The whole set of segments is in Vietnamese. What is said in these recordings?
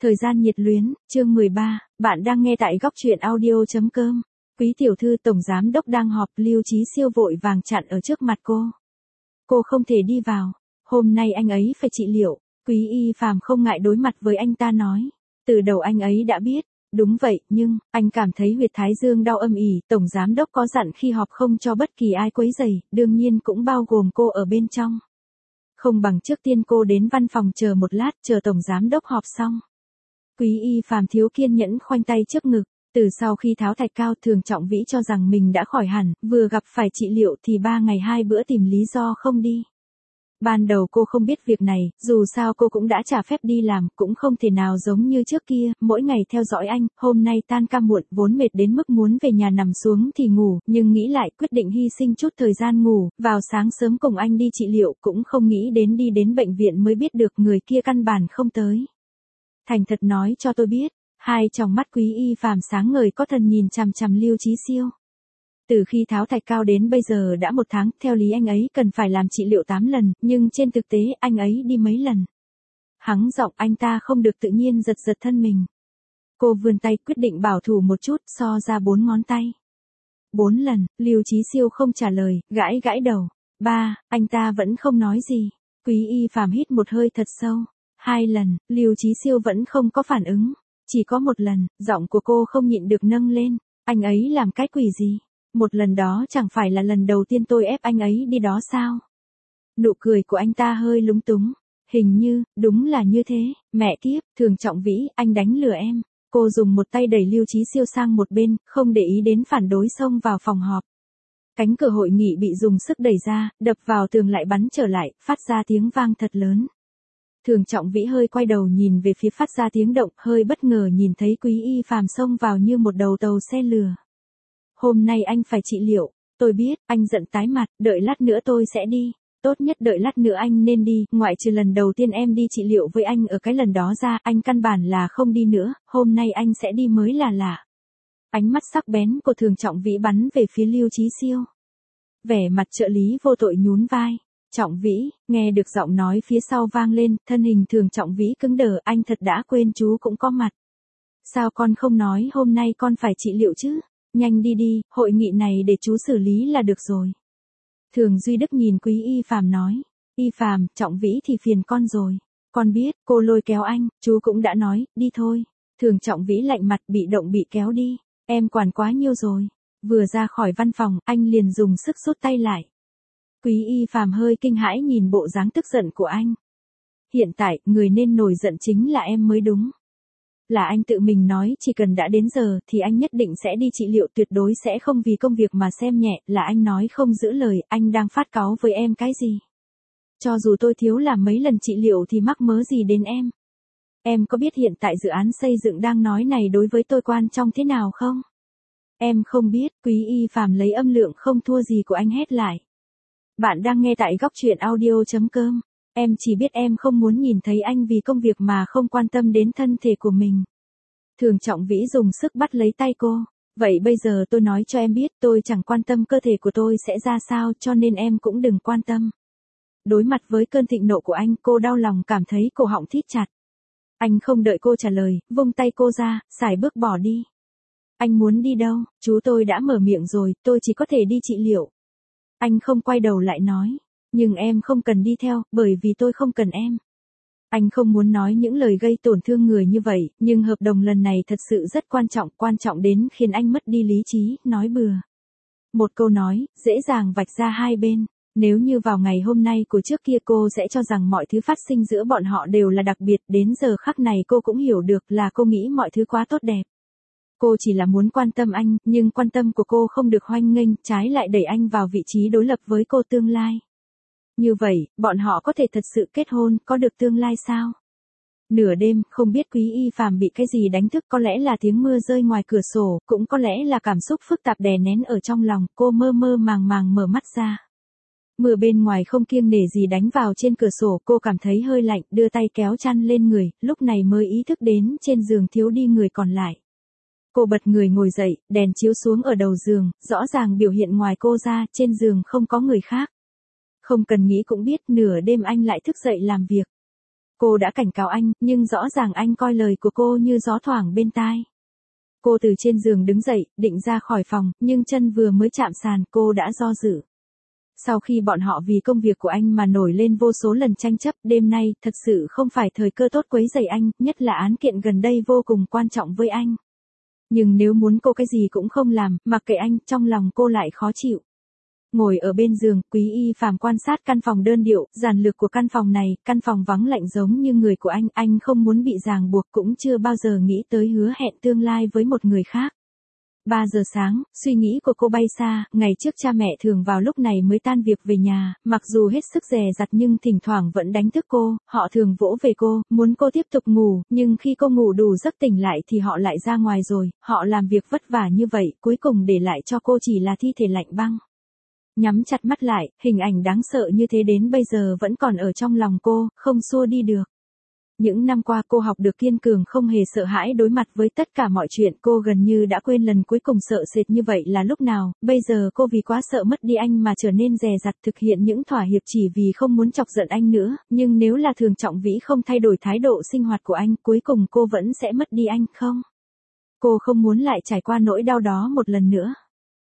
Thời gian nhiệt luyến, chương 13, bạn đang nghe tại góc truyện audio.com. Quý tiểu thư tổng giám đốc đang họp, Lưu Chí Siêu vội vàng chặn ở trước mặt cô. Cô không thể đi vào, hôm nay anh ấy phải trị liệu, Quý Y Phàm không ngại đối mặt với anh ta nói. Từ đầu anh ấy đã biết, đúng vậy, nhưng, anh cảm thấy huyệt thái dương đau âm ỉ, tổng giám đốc có dặn khi họp không cho bất kỳ ai quấy rầy, đương nhiên cũng bao gồm cô ở bên trong. Không bằng trước tiên cô đến văn phòng chờ một lát, chờ tổng giám đốc họp xong. Quý Y Phàm thiếu kiên nhẫn khoanh tay trước ngực, từ sau khi tháo thạch cao Thường Trọng Vĩ cho rằng mình đã khỏi hẳn, vừa gặp phải trị liệu thì 3 ngày 2 bữa tìm lý do không đi. Ban đầu cô không biết việc này, dù sao cô cũng đã trả phép đi làm, cũng không thể nào giống như trước kia, mỗi ngày theo dõi anh, hôm nay tan ca muộn, vốn mệt đến mức muốn về nhà nằm xuống thì ngủ, nhưng nghĩ lại quyết định hy sinh chút thời gian ngủ, vào sáng sớm cùng anh đi trị liệu, cũng không nghĩ đến đi đến bệnh viện mới biết được người kia căn bản không tới. Thành thật nói cho tôi biết, hai tròng mắt Quý Y Phàm sáng ngời có thần nhìn chằm chằm Lưu Chí Siêu. Từ khi tháo thạch cao đến bây giờ đã 1 tháng, theo lý anh ấy cần phải làm trị liệu 8 lần, nhưng trên thực tế anh ấy đi mấy lần. Hắng giọng anh ta không được tự nhiên giật giật thân mình. Cô vươn tay quyết định bảo thủ một chút, so ra 4 ngón tay. 4 lần, Lưu Chí Siêu không trả lời, gãi gãi đầu. 3, anh ta vẫn không nói gì. Quý Y Phàm hít một hơi thật sâu. 2 lần, Lưu Chí Siêu vẫn không có phản ứng. Chỉ có 1 lần, giọng của cô không nhịn được nâng lên. Anh ấy làm cái quỷ gì? 1 lần đó chẳng phải là lần đầu tiên tôi ép anh ấy đi đó sao? Nụ cười của anh ta hơi lúng túng. Hình như, đúng là như thế. Mẹ kiếp, Thường Trọng Vĩ, anh đánh lừa em. Cô dùng một tay đẩy Lưu Chí Siêu sang một bên, không để ý đến phản đối xông vào phòng họp. Cánh cửa hội nghị bị dùng sức đẩy ra, đập vào tường lại bắn trở lại, phát ra tiếng vang thật lớn. Thường Trọng Vĩ hơi quay đầu nhìn về phía phát ra tiếng động, hơi bất ngờ nhìn thấy Quý Y Phàm xông vào như một đầu tàu xe lừa. Hôm nay anh phải trị liệu, tôi biết, anh giận tái mặt, đợi lát nữa tôi sẽ đi. Tốt nhất đợi lát nữa anh nên đi, ngoại trừ lần đầu tiên em đi trị liệu với anh ở cái lần đó ra, anh căn bản là không đi nữa, hôm nay anh sẽ đi mới là lạ. Ánh mắt sắc bén của Thường Trọng Vĩ bắn về phía Lưu Chí Siêu. Vẻ mặt trợ lý vô tội nhún vai. Trọng Vĩ, nghe được giọng nói phía sau vang lên, thân hình Thường Trọng Vĩ cứng đờ, anh thật đã quên chú cũng có mặt. Sao con không nói hôm nay con phải trị liệu chứ? Nhanh đi đi, hội nghị này để chú xử lý là được rồi. Thường Duy Đức nhìn Quý Y Phàm nói. Y Phàm, Trọng Vĩ thì phiền con rồi. Con biết, cô lôi kéo anh, chú cũng đã nói, đi thôi. Thường Trọng Vĩ lạnh mặt bị động bị kéo đi. Em quản quá nhiều rồi. Vừa ra khỏi văn phòng, anh liền dùng sức rút tay lại. Quý Y Phàm hơi kinh hãi nhìn bộ dáng tức giận của anh. Hiện tại, người nên nổi giận chính là em mới đúng. Là anh tự mình nói chỉ cần đã đến giờ thì anh nhất định sẽ đi trị liệu, tuyệt đối sẽ không vì công việc mà xem nhẹ, là anh nói không giữ lời, anh đang phát cáu với em cái gì? Cho dù tôi thiếu làm mấy lần trị liệu thì mắc mớ gì đến em? Em có biết hiện tại dự án xây dựng đang nói này đối với tôi quan trọng thế nào không? Em không biết, Quý Y Phàm lấy âm lượng không thua gì của anh hét lại. Bạn đang nghe tại góc truyện audio.com. Em chỉ biết em không muốn nhìn thấy anh vì công việc mà không quan tâm đến thân thể của mình. Thường Trọng Vĩ dùng sức bắt lấy tay cô. Vậy bây giờ tôi nói cho em biết, tôi chẳng quan tâm cơ thể của tôi sẽ ra sao, cho nên em cũng đừng quan tâm. Đối mặt với cơn thịnh nộ của anh, cô đau lòng cảm thấy cổ họng thít chặt. Anh không đợi cô trả lời, vung tay cô ra, sải bước bỏ đi. Anh muốn đi đâu? Chú tôi đã mở miệng rồi, tôi chỉ có thể đi trị liệu. Anh không quay đầu lại nói. Nhưng em không cần đi theo, bởi vì tôi không cần em. Anh không muốn nói những lời gây tổn thương người như vậy, nhưng hợp đồng lần này thật sự rất quan trọng đến khiến anh mất đi lý trí, nói bừa. Một câu nói, dễ dàng vạch ra hai bên. Nếu như vào ngày hôm nay của trước kia cô sẽ cho rằng mọi thứ phát sinh giữa bọn họ đều là đặc biệt, đến giờ khắc này cô cũng hiểu được là cô nghĩ mọi thứ quá tốt đẹp. Cô chỉ là muốn quan tâm anh, nhưng quan tâm của cô không được hoan nghênh, trái lại đẩy anh vào vị trí đối lập với cô tương lai. Như vậy, bọn họ có thể thật sự kết hôn, có được tương lai sao? Nửa đêm, không biết Quý Y Phàm bị cái gì đánh thức, có lẽ là tiếng mưa rơi ngoài cửa sổ, cũng có lẽ là cảm xúc phức tạp đè nén ở trong lòng, cô mơ mơ màng màng mở mắt ra. Mưa bên ngoài không kiêng nể gì đánh vào trên cửa sổ, cô cảm thấy hơi lạnh, đưa tay kéo chăn lên người, lúc này mới ý thức đến trên giường thiếu đi người còn lại. Cô bật người ngồi dậy, đèn chiếu xuống ở đầu giường, rõ ràng biểu hiện ngoài cô ra, trên giường không có người khác. Không cần nghĩ cũng biết, nửa đêm anh lại thức dậy làm việc. Cô đã cảnh cáo anh, nhưng rõ ràng anh coi lời của cô như gió thoảng bên tai. Cô từ trên giường đứng dậy, định ra khỏi phòng, nhưng chân vừa mới chạm sàn, cô đã do dự. Sau khi bọn họ vì công việc của anh mà nổi lên vô số lần tranh chấp, đêm nay, thật sự không phải thời cơ tốt quấy rầy anh, nhất là án kiện gần đây vô cùng quan trọng với anh. Nhưng nếu muốn cô cái gì cũng không làm, mặc kệ anh, trong lòng cô lại khó chịu. Ngồi ở bên giường, Quý Y Phàm quan sát căn phòng đơn điệu, giản lược của căn phòng này, căn phòng vắng lạnh giống như người của anh không muốn bị ràng buộc cũng chưa bao giờ nghĩ tới hứa hẹn tương lai với một người khác. 3 giờ sáng, suy nghĩ của cô bay xa, ngày trước cha mẹ thường vào lúc này mới tan việc về nhà, mặc dù hết sức dè dặt nhưng thỉnh thoảng vẫn đánh thức cô, họ thường vỗ về cô, muốn cô tiếp tục ngủ, nhưng khi cô ngủ đủ giấc tỉnh lại thì họ lại ra ngoài rồi, họ làm việc vất vả như vậy, cuối cùng để lại cho cô chỉ là thi thể lạnh băng. Nhắm chặt mắt lại, hình ảnh đáng sợ như thế đến bây giờ vẫn còn ở trong lòng cô, không xua đi được. Những năm qua cô học được kiên cường không hề sợ hãi đối mặt với tất cả mọi chuyện, cô gần như đã quên lần cuối cùng sợ sệt như vậy là lúc nào, bây giờ cô vì quá sợ mất đi anh mà trở nên dè dặt thực hiện những thỏa hiệp chỉ vì không muốn chọc giận anh nữa, nhưng nếu là Thường Trọng Vĩ không thay đổi thái độ sinh hoạt của anh, cuối cùng cô vẫn sẽ mất đi anh không? Cô không muốn lại trải qua nỗi đau đó một lần nữa.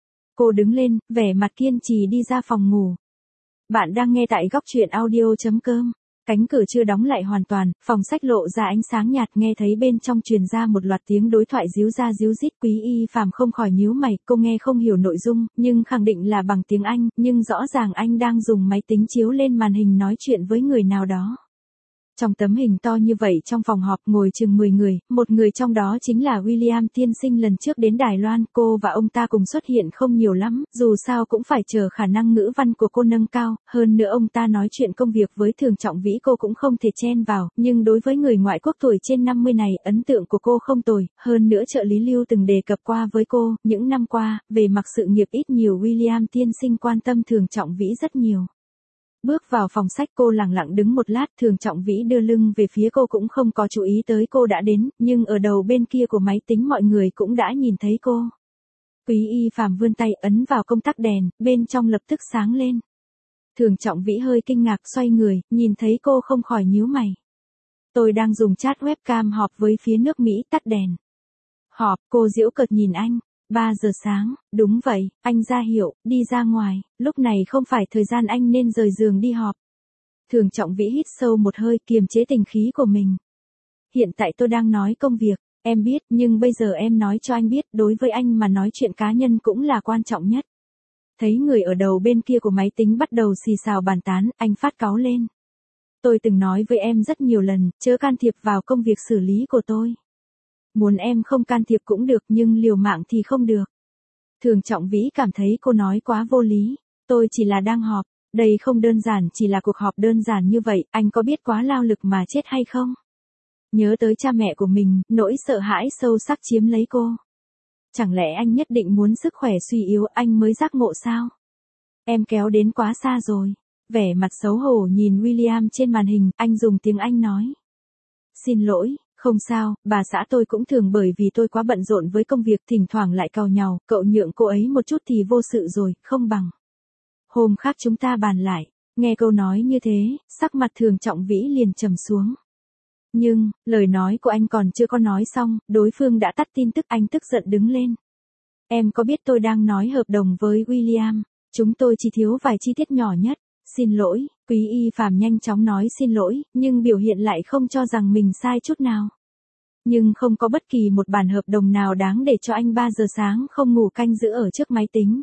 Cô đứng lên, vẻ mặt kiên trì đi ra phòng ngủ. Bạn đang nghe tại góc truyện audio.com. Cánh cửa chưa đóng lại hoàn toàn, phòng sách lộ ra ánh sáng nhạt, nghe thấy bên trong truyền ra một loạt tiếng đối thoại ríu ra ríu rít. Quý Y Phàm không khỏi nhíu mày, cô nghe không hiểu nội dung, nhưng khẳng định là bằng tiếng Anh, nhưng rõ ràng anh đang dùng máy tính chiếu lên màn hình nói chuyện với người nào đó. Trong tấm hình to như vậy trong phòng họp ngồi chừng 10 người, một người trong đó chính là William tiên sinh lần trước đến Đài Loan, cô và ông ta cùng xuất hiện không nhiều lắm, dù sao cũng phải chờ khả năng ngữ văn của cô nâng cao, hơn nữa ông ta nói chuyện công việc với Thường Trọng Vĩ cô cũng không thể chen vào, nhưng đối với người ngoại quốc tuổi trên 50 này, ấn tượng của cô không tồi, hơn nữa trợ lý Lưu từng đề cập qua với cô, những năm qua, về mặt sự nghiệp ít nhiều William tiên sinh quan tâm Thường Trọng Vĩ rất nhiều. Bước vào phòng sách cô lặng lặng đứng một lát, Thường Trọng Vĩ đưa lưng về phía cô cũng không có chú ý tới cô đã đến, nhưng ở đầu bên kia của máy tính mọi người cũng đã nhìn thấy cô. Quý Y Phàm vươn tay ấn vào công tắc đèn, bên trong lập tức sáng lên. Thường Trọng Vĩ hơi kinh ngạc xoay người, nhìn thấy cô không khỏi nhíu mày. Tôi đang dùng chat webcam họp với phía nước Mỹ, tắt đèn. Họp, cô giễu cợt nhìn anh. 3 giờ sáng, đúng vậy, anh ra hiệu, đi ra ngoài, lúc này không phải thời gian anh nên rời giường đi họp. Thường Trọng Vĩ hít sâu một hơi kiềm chế tình khí của mình. Hiện tại tôi đang nói công việc, em biết, nhưng bây giờ em nói cho anh biết, đối với anh mà nói chuyện cá nhân cũng là quan trọng nhất. Thấy người ở đầu bên kia của máy tính bắt đầu xì xào bàn tán, anh phát cáu lên. Tôi từng nói với em rất nhiều lần, chớ can thiệp vào công việc xử lý của tôi. Muốn em không can thiệp cũng được nhưng liều mạng thì không được. Thường Trọng Vĩ cảm thấy cô nói quá vô lý. Tôi chỉ là đang họp, đây không đơn giản chỉ là cuộc họp đơn giản như vậy, anh có biết quá lao lực mà chết hay không? Nhớ tới cha mẹ của mình, nỗi sợ hãi sâu sắc chiếm lấy cô. Chẳng lẽ anh nhất định muốn sức khỏe suy yếu anh mới giác ngộ sao? Em kéo đến quá xa rồi. Vẻ mặt xấu hổ nhìn William trên màn hình, anh dùng tiếng Anh nói. Xin lỗi. Không sao, bà xã tôi cũng thường bởi vì tôi quá bận rộn với công việc thỉnh thoảng lại càu nhàu, cậu nhượng cô ấy một chút thì vô sự rồi, không bằng. Hôm khác chúng ta bàn lại, nghe câu nói như thế, sắc mặt Thường Trọng Vĩ liền trầm xuống. Nhưng, lời nói của anh còn chưa có nói xong, đối phương đã tắt tin tức anh tức giận đứng lên. Em có biết tôi đang nói hợp đồng với William, chúng tôi chỉ thiếu vài chi tiết nhỏ nhất. Xin lỗi, Quý Y Phàm nhanh chóng nói xin lỗi, nhưng biểu hiện lại không cho rằng mình sai chút nào. Nhưng không có bất kỳ một bản hợp đồng nào đáng để cho anh 3 giờ sáng không ngủ canh giữ ở trước máy tính.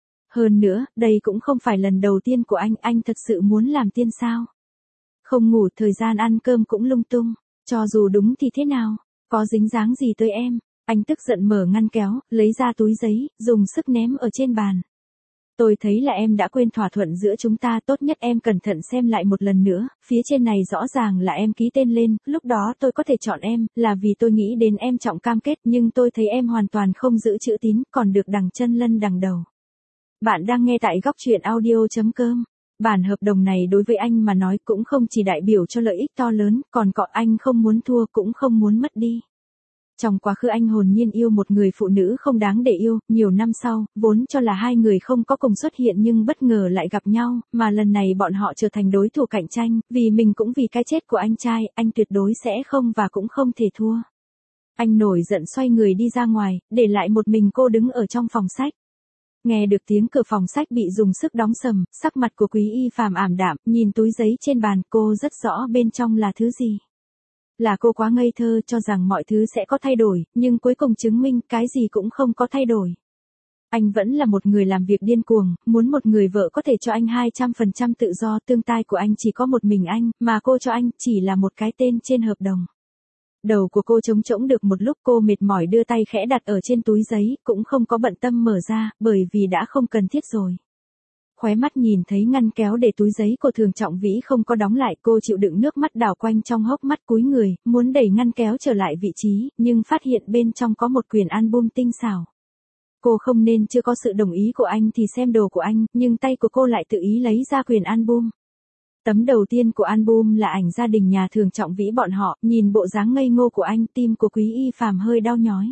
Hơn nữa, đây cũng không phải lần đầu tiên của anh thật sự muốn làm tiên sao. Không ngủ thời gian ăn cơm cũng lung tung, cho dù đúng thì thế nào, có dính dáng gì tới em. Anh tức giận mở ngăn kéo, lấy ra túi giấy, dùng sức ném ở trên bàn. Tôi thấy là em đã quên thỏa thuận giữa chúng ta, tốt nhất em cẩn thận xem lại một lần nữa, phía trên này rõ ràng là em ký tên lên, lúc đó tôi có thể chọn em, là vì tôi nghĩ đến em trọng cam kết, nhưng tôi thấy em hoàn toàn không giữ chữ tín, còn được đằng chân lân đằng đầu. Bạn đang nghe tại góc truyện audio.com. Bản hợp đồng này đối với anh mà nói cũng không chỉ đại biểu cho lợi ích to lớn, còn có anh không muốn thua cũng không muốn mất đi. Trong quá khứ anh hồn nhiên yêu một người phụ nữ không đáng để yêu, nhiều năm sau, vốn cho là hai người không có cùng xuất hiện nhưng bất ngờ lại gặp nhau, mà lần này bọn họ trở thành đối thủ cạnh tranh, vì mình cũng vì cái chết của anh trai, anh tuyệt đối sẽ không và cũng không thể thua. Anh nổi giận xoay người đi ra ngoài, để lại một mình cô đứng ở trong phòng sách. Nghe được tiếng cửa phòng sách bị dùng sức đóng sầm, sắc mặt của Quý Y Phàm ảm đạm, nhìn túi giấy trên bàn, cô rất rõ bên trong là thứ gì. Là cô quá ngây thơ cho rằng mọi thứ sẽ có thay đổi, nhưng cuối cùng chứng minh cái gì cũng không có thay đổi. Anh vẫn là một người làm việc điên cuồng, muốn một người vợ có thể cho anh 200% tự do, tương lai của anh chỉ có một mình anh, mà cô cho anh chỉ là một cái tên trên hợp đồng. Đầu của cô trống trỗng được một lúc, cô mệt mỏi đưa tay khẽ đặt ở trên túi giấy, cũng không có bận tâm mở ra, bởi vì đã không cần thiết rồi. Khóe mắt nhìn thấy ngăn kéo để túi giấy của Thường Trọng Vĩ không có đóng lại, cô chịu đựng nước mắt đảo quanh trong hốc mắt, cúi người, muốn đẩy ngăn kéo trở lại vị trí, nhưng phát hiện bên trong có một quyển album tinh xảo. Cô không nên chưa có sự đồng ý của anh thì xem đồ của anh, nhưng tay của cô lại tự ý lấy ra quyển album. Tấm đầu tiên của album là ảnh gia đình nhà Thường Trọng Vĩ bọn họ, nhìn bộ dáng ngây ngô của anh, tim của Quý Y Phàm hơi đau nhói.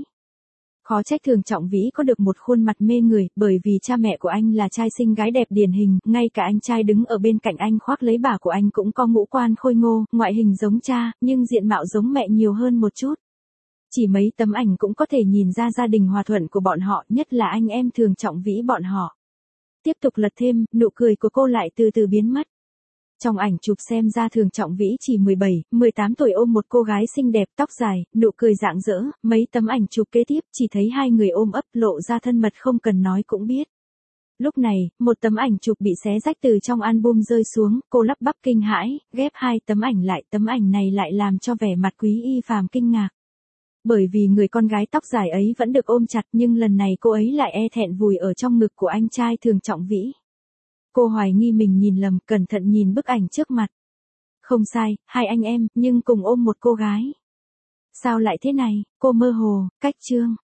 Khó trách Thường Trọng Vĩ có được một khuôn mặt mê người, bởi vì cha mẹ của anh là trai xinh gái đẹp điển hình, ngay cả anh trai đứng ở bên cạnh anh khoác lấy bà của anh cũng có ngũ quan khôi ngô, ngoại hình giống cha, nhưng diện mạo giống mẹ nhiều hơn một chút. Chỉ mấy tấm ảnh cũng có thể nhìn ra gia đình hòa thuận của bọn họ, nhất là anh em Thường Trọng Vĩ bọn họ. Tiếp tục lật thêm, nụ cười của cô lại từ từ biến mất. Trong ảnh chụp xem ra Thường Trọng Vĩ chỉ 17, 18 tuổi ôm một cô gái xinh đẹp, tóc dài, nụ cười rạng rỡ, mấy tấm ảnh chụp kế tiếp chỉ thấy hai người ôm ấp, lộ ra thân mật không cần nói cũng biết. Lúc này, một tấm ảnh chụp bị xé rách từ trong album rơi xuống, cô lắp bắp kinh hãi, ghép hai tấm ảnh lại, tấm ảnh này lại làm cho vẻ mặt Quý Y Phàm kinh ngạc. Bởi vì người con gái tóc dài ấy vẫn được ôm chặt, nhưng lần này cô ấy lại e thẹn vùi ở trong ngực của anh trai Thường Trọng Vĩ. Cô hoài nghi mình nhìn lầm, cẩn thận nhìn bức ảnh trước mặt. Không sai, hai anh em, nhưng cùng ôm một cô gái. Sao lại thế này, cô mơ hồ, cách chương.